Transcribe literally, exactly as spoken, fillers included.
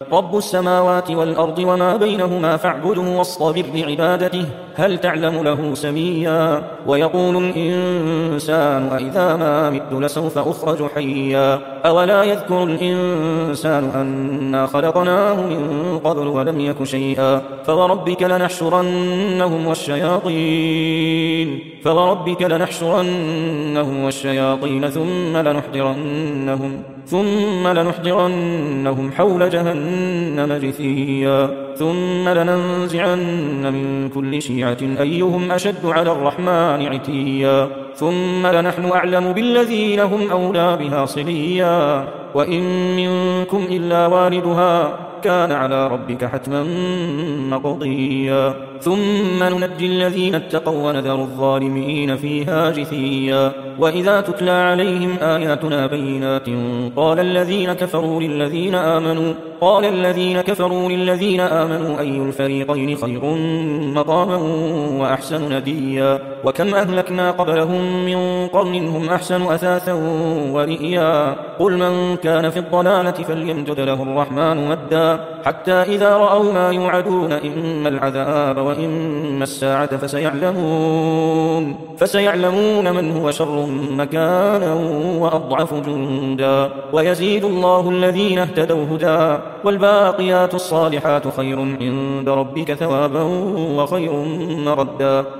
رب السماوات والأرض وما بينهما فاعبده واصطبر لعبادته هل تعلم له سميا ويقول الإنسان أإذا ما مت لسوف أخرج حيا أولا يذكر الإنسان أنا خلقناه من قبل ولم يك شيئا فوربك لنحشرنهم والشياطين فوربك لنحشرنهم والشياطين ثم لنحضرنهم ثم لنحضرنهم حول جهنم جثيا ثم لننزعن من كل شيعة أيهم أشد على الرحمن عتيا ثم لنحن أعلم بالذين هم أولى بها صليا وإن منكم إلا واردها كان على ربك حتما مقضيا ثم ننجي الذين اتقوا ونذر الظالمين فيها جثيا وإذا تتلى عليهم آياتنا بينات قال الذين كفروا للذين آمنوا قال الذين كفروا للذين آمنوا أي الفريقين خير مقاما وأحسن نديا وكم أهلكنا قبلهم من قرن هم أحسن أثاثا ورئيا قل من كان في الضلالة فليمدد له الرحمن مدا حتى إذا رأوا ما يوعدون إما العذاب وإما الساعة فسيعلمون فسيعلمون من هو شر مكانا وأضعف جندا ويزيد الله الذين اهتدوا هدى والباقيات الصالحات خير عند ربك ثوابا وخير مردا.